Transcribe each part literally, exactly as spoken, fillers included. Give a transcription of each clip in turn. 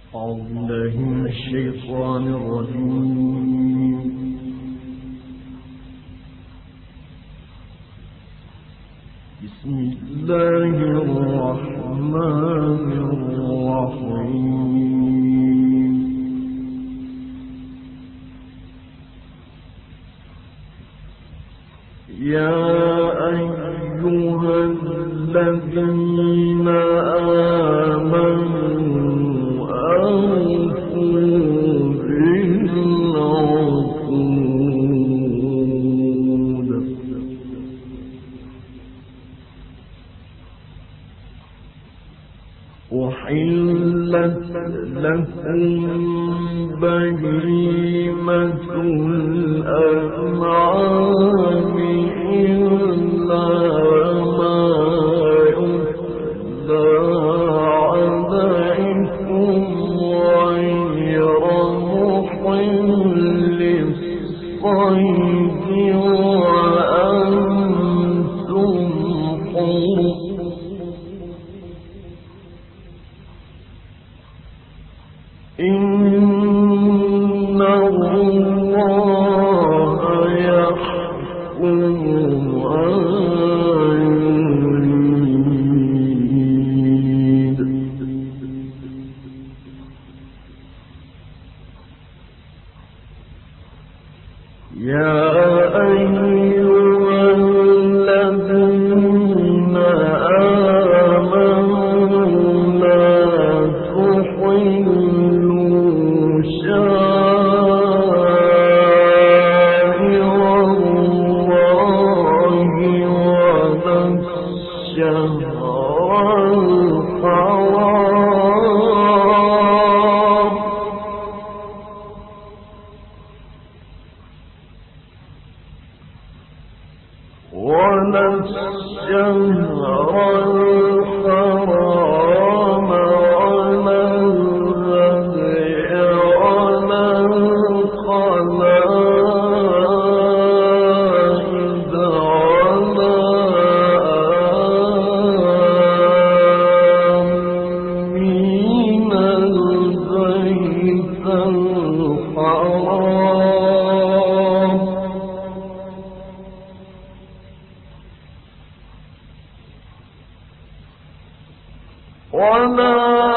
أعوذ بالله من الشيطان الرجيم. بسم الله الرحمن الرحيم. يا أيها الذين آمنوا أحلت لكم بهيمة الأنعام إلا ما يتلى عليكم غير محل الصيد وأنتم حرم. إن الله يحكم ما يريد. يا أيها الذين آمنوا لا تحلوا شعائر الله ولا الشهر الحرام ولا الشهر الحرام ولا الهدي ولا القلائد ولا آمين البيت الحرام ولا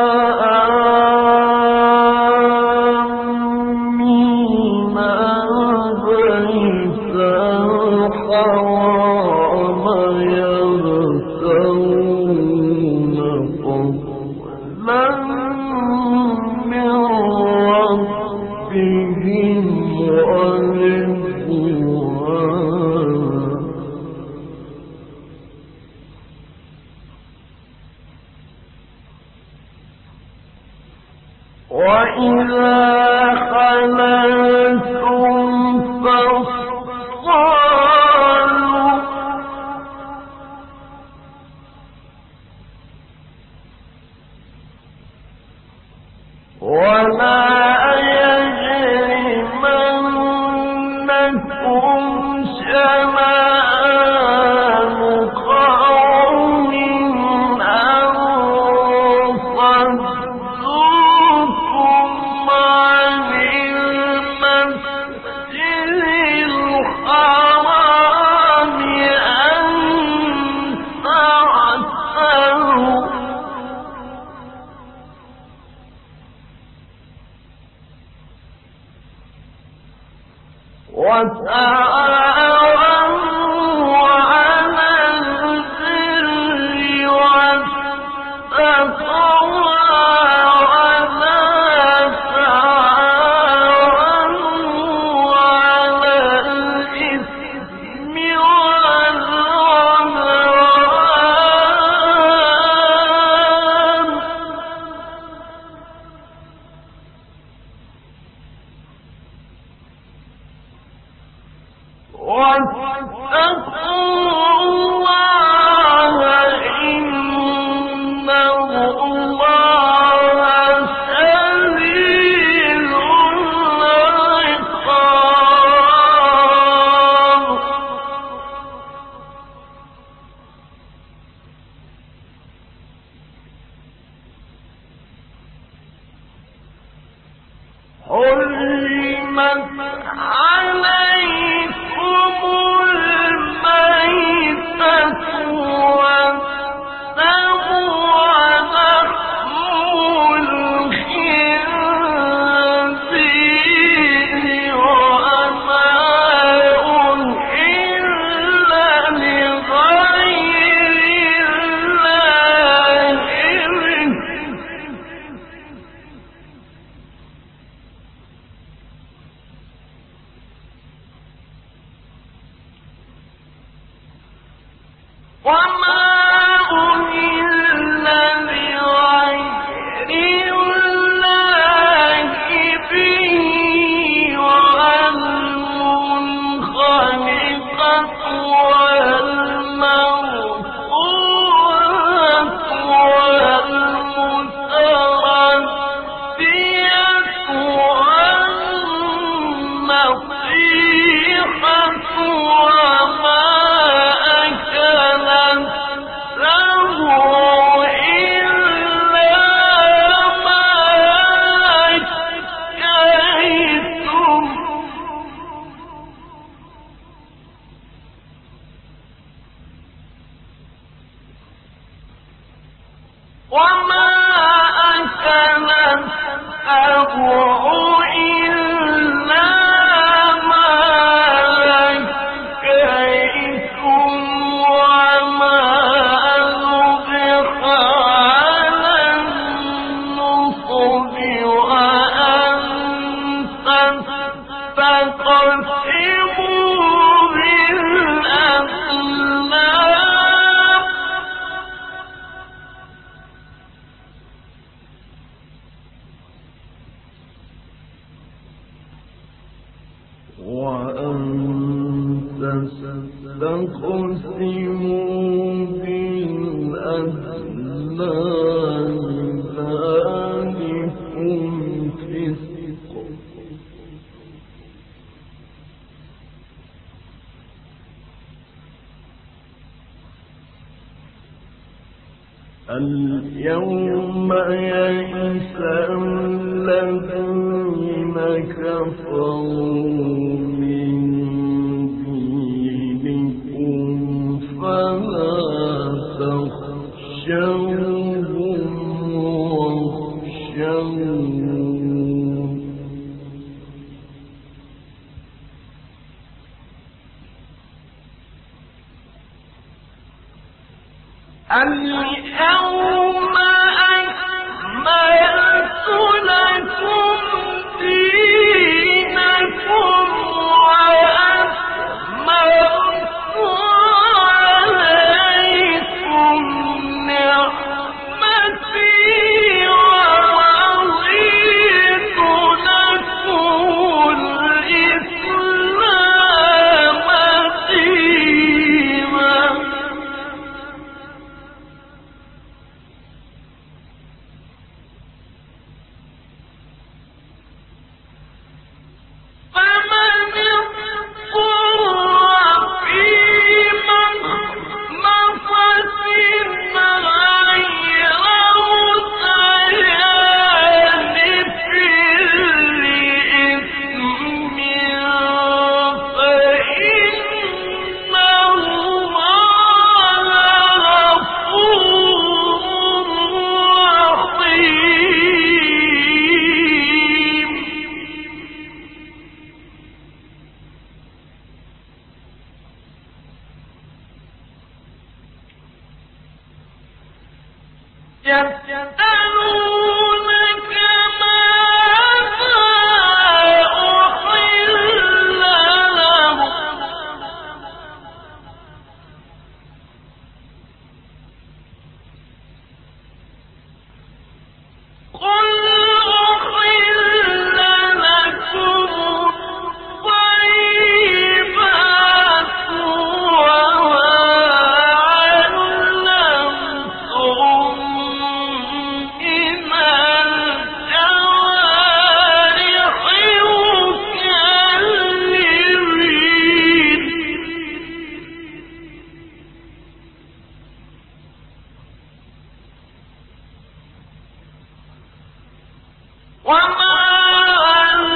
آمين البيت الحرام يبتغون فضلا من ربهم ورضوانا. وإذا خللتم فاصطادوا ولا يجرمنكم شنآن قوم أن صدوكم عن المسجد الحرام أن تعتدوا وتعاونوا على البر والتقوى ولا تعاونوا على الإثم والعدوان واتقوا الله إن الله شديد العقاب. اليوم يئس الذين كفروا من دينكم فلا تخشوهم واخشون اليوم أكملت لكم دينكم وأتممت عليكم نعمتي ورضيت لكم الإسلام دينا. يسألونك ماذا أحل لهم قل أحل لكم الطيبات وما علمتم من الجوارح مكلبين وما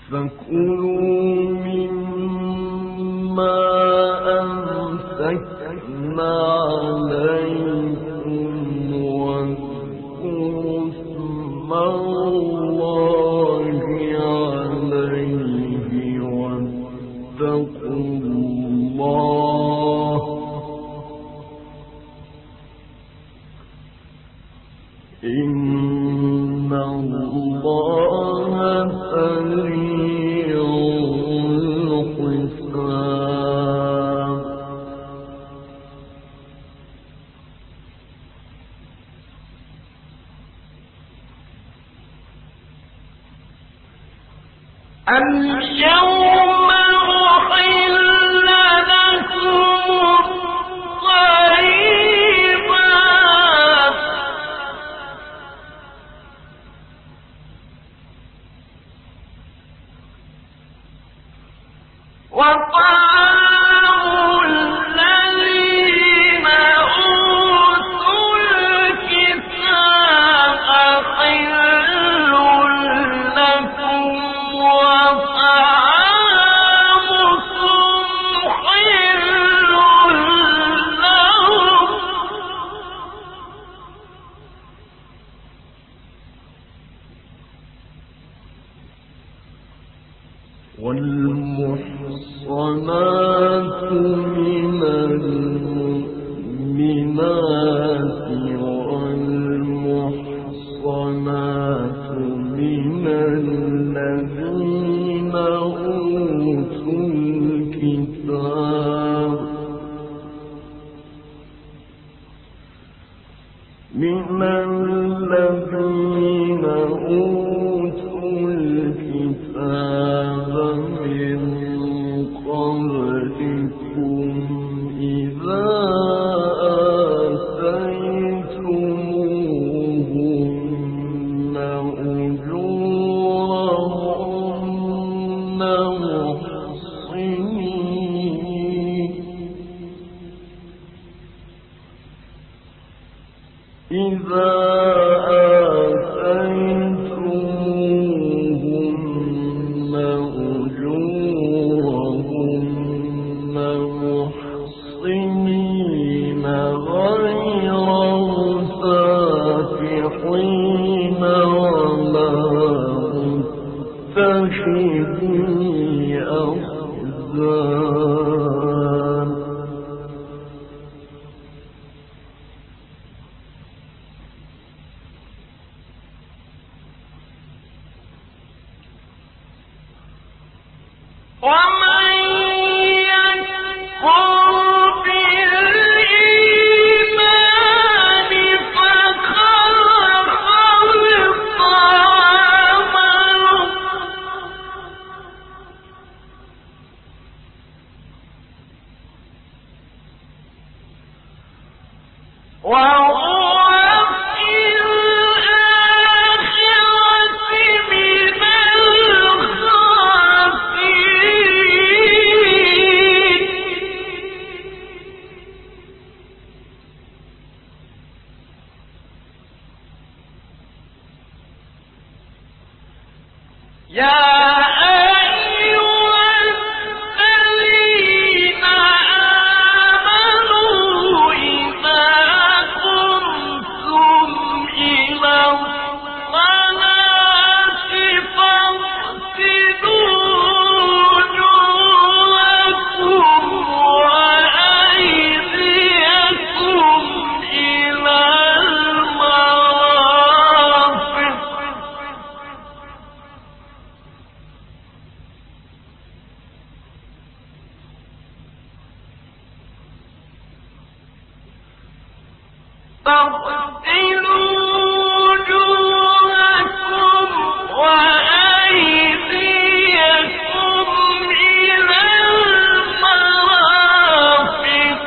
فكلوا مما أمسكنا عليكم واذكروا اسم الله عليه واتقوا الله إن الله سريع الحساب. اليوم أحل لكم الطيبات وطعام الذين أوتوا الكتاب حل لكم وطعامكم حل لهم والمحصنات من المؤمنات والمحصنات من الذين أوتوا الكتاب من الذين أوتوا الكتاب من قبلكم إذا آتيتموهن أجورهن محصنين إذا آتيتموهن أجورهن محصنين غير مسافحين ولا متخذي أخدان ومن يكفر بالإيمان فقد خلق عمله وهو في الآخرة من الخاسرين. يا أيها الذين آمنوا إذا قمتم إلى الصلاة فاغسلوا وجوهكم وأيديكم إلى المرافق فاغسلوا وجوهكم وأيديكم إلى المرافق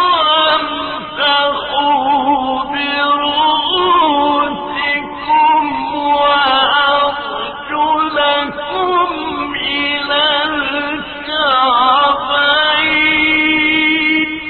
وامسحوا برؤوسكم وأرجلكم إلى الكعبين.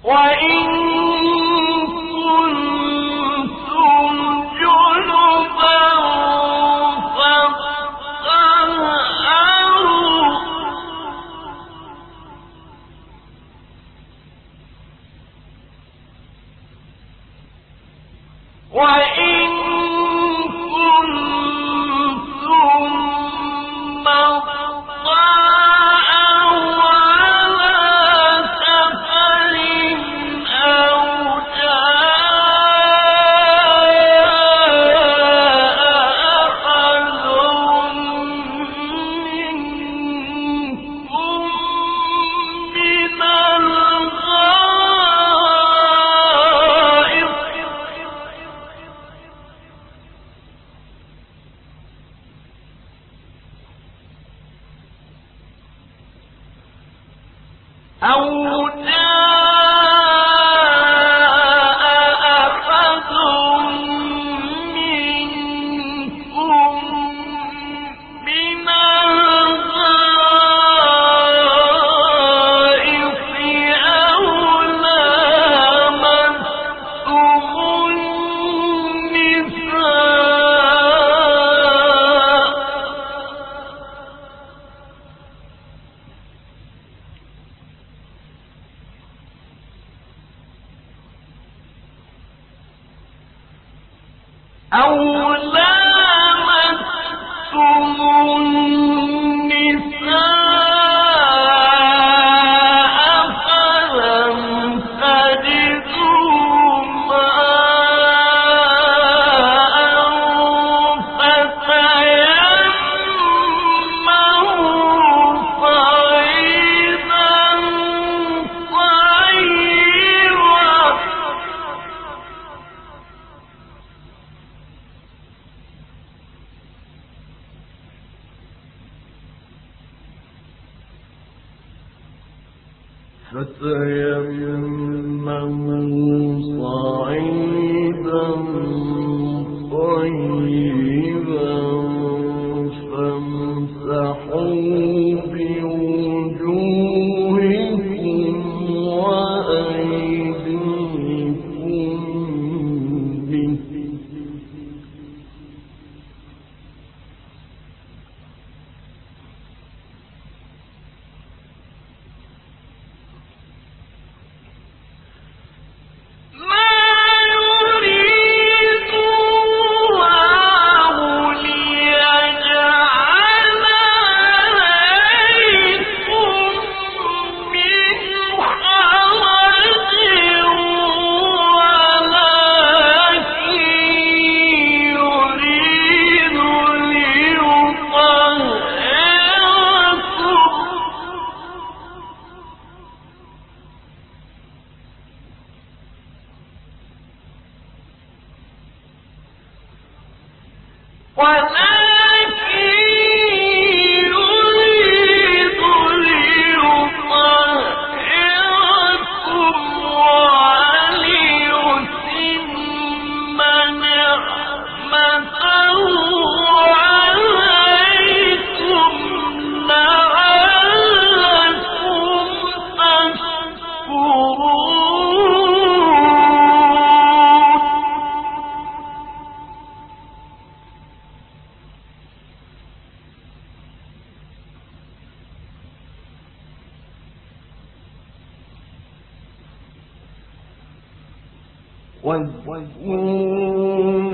واذكروا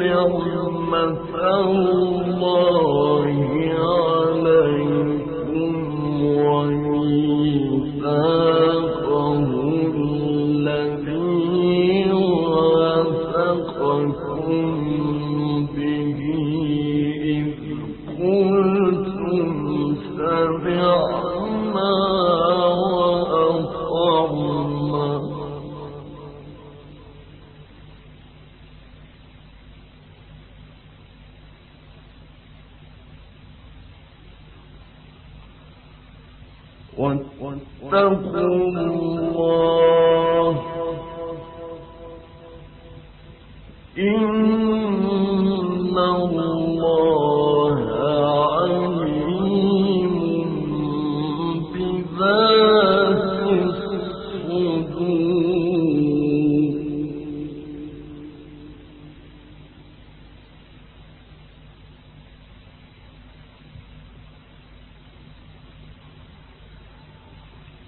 نعمة الله عليكم وميثاقه الذي وثقكم به إذ قلتم سمعنا وأطعنا واتقوا الله إن الله عليم بذات الصدور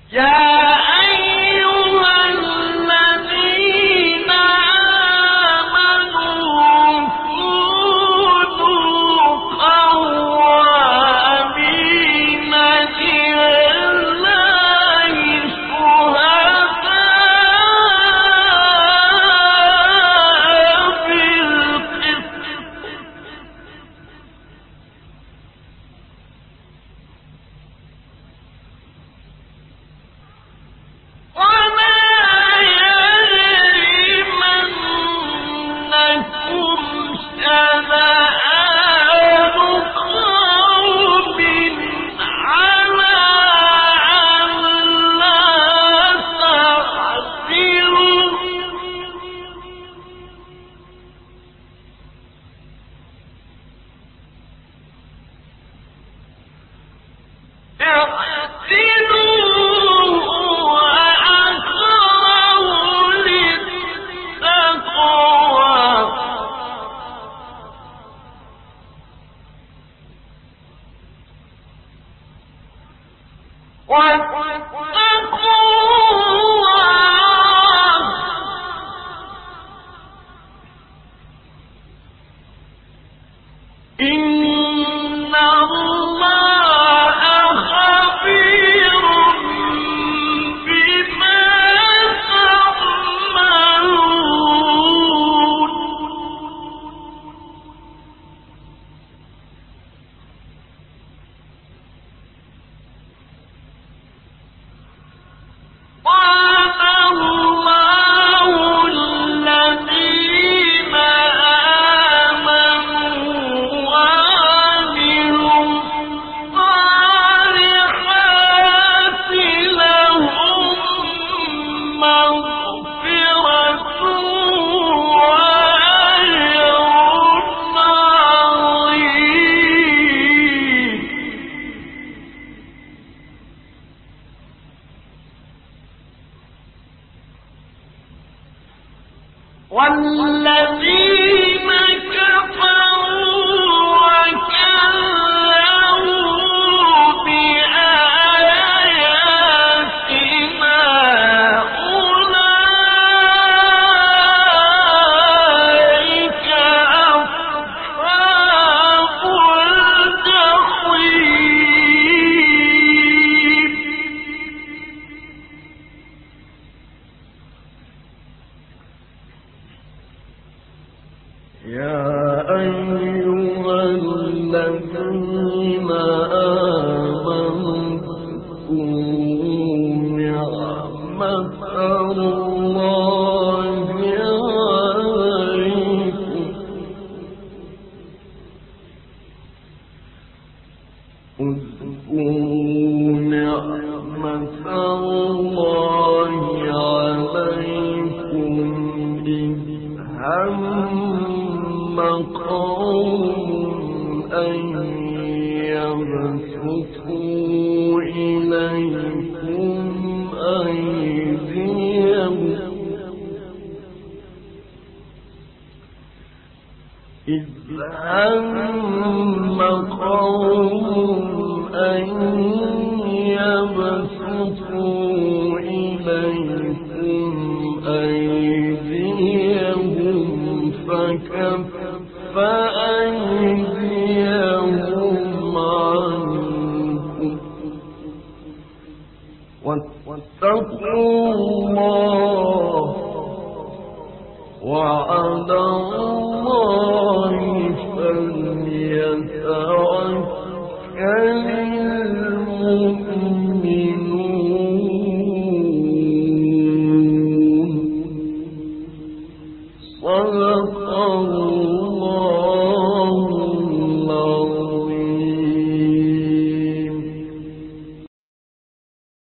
والذين كفروا وكذبوا بآياتنا أولئك أصحاب الجحيم. يا أيها الذين آمنوا اذكروا نعمة الله عليكم اذكروا نعمة الله عليكم إذ هم قوم أن يبسطوا إليكم أيديهم إذ هم قوم أن يبسطوا إليكم أيديهم فكف أيديهم عنكم واتقوا الله وعلى الله فليتوكل المؤمنون. صدق الله.